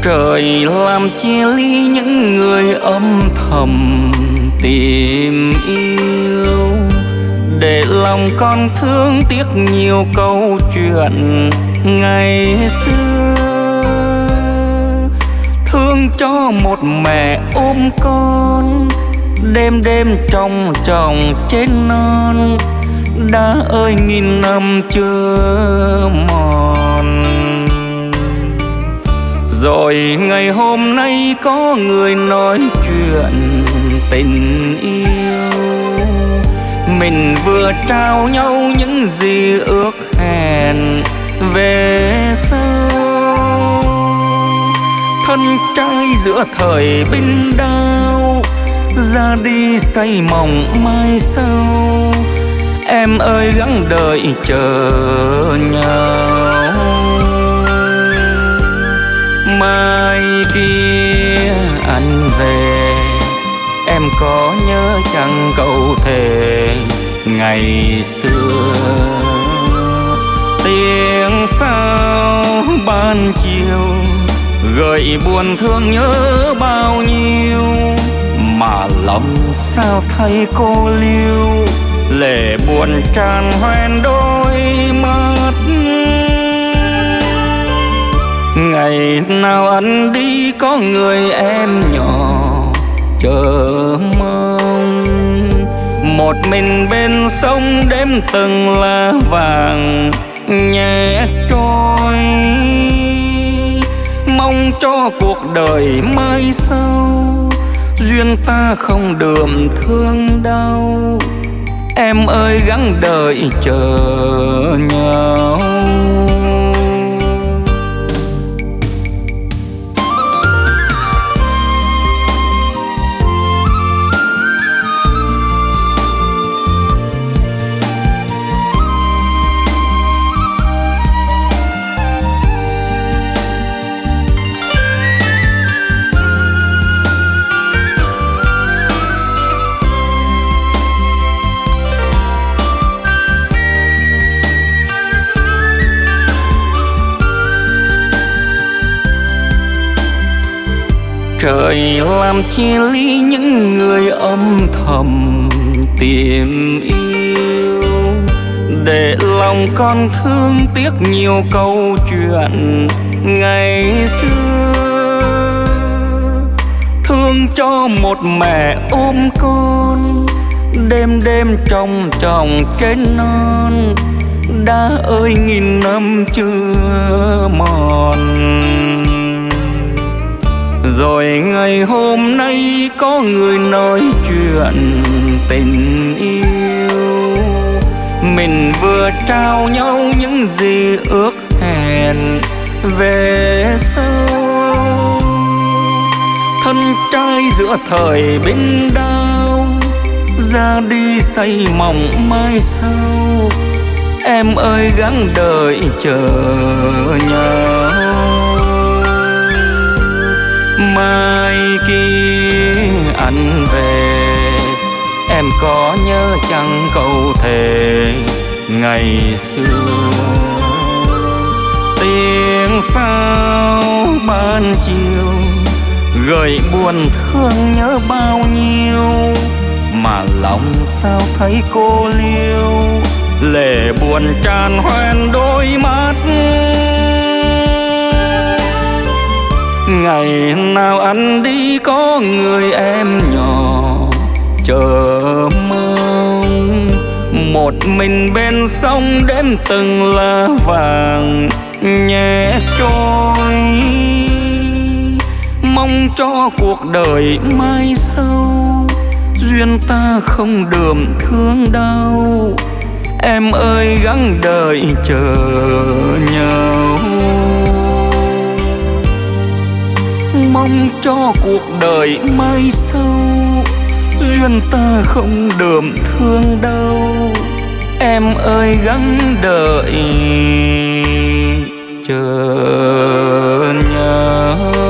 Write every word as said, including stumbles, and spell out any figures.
Trời làm chia ly những người âm thầm tìm yêu, để lòng con thương tiếc nhiều câu chuyện ngày xưa. Thương cho một mẹ ôm con, đêm đêm trong chồng trên non, đã ơi nghìn năm chưa mòn. Rồi ngày hôm nay có người nói chuyện tình yêu, mình vừa trao nhau những gì ước hẹn về sau. Thân trai giữa thời binh đao, ra đi say mộng mai sau. Em ơi gắng đợi chờ nhau, mai kia anh về. Em có nhớ chăng câu thề ngày xưa? Tiếng sao ban chiều gợi buồn thương nhớ bao nhiêu, mà lòng sao thấy cô liêu, lệ buồn tràn hoen đôi mắt. Ngày nào anh đi có người em nhỏ chờ mong, một mình bên sông đếm từng lá vàng nhẹ trôi. Mong cho cuộc đời mai sau, duyên ta không đượm thương đau. Em ơi gắng đợi chờ nhau. Trời làm chia ly những người âm thầm tìm yêu, để lòng con thương tiếc nhiều câu chuyện ngày xưa. Thương cho một mẹ ôm con, đêm đêm trong chồng trên non, đã ơi nghìn năm chưa mòn. Rồi ngày hôm nay có người nói chuyện tình yêu, mình vừa trao nhau những gì ước hẹn về sau. Thân trai giữa thời binh đao, ra đi say mộng mai sau. Em ơi gắng đợi chờ nhau, mai kia anh về. Em có nhớ chăng câu thề ngày xưa? Tiếng sao ban chiều gợi buồn thương nhớ bao nhiêu, mà lòng sao thấy cô liêu, lệ buồn tràn hoen đôi mắt. Ngày nào anh đi có người em nhỏ chờ mong, một mình bên sông đếm từng lá vàng nhẹ trôi. Mong cho cuộc đời mai sau, duyên ta không đượm thương đau. Em ơi gắng đợi chờ nhau, mong cho cuộc đời mai sau, duyên ta không đượm thương đau. Em ơi gắng đợi chờ nhau.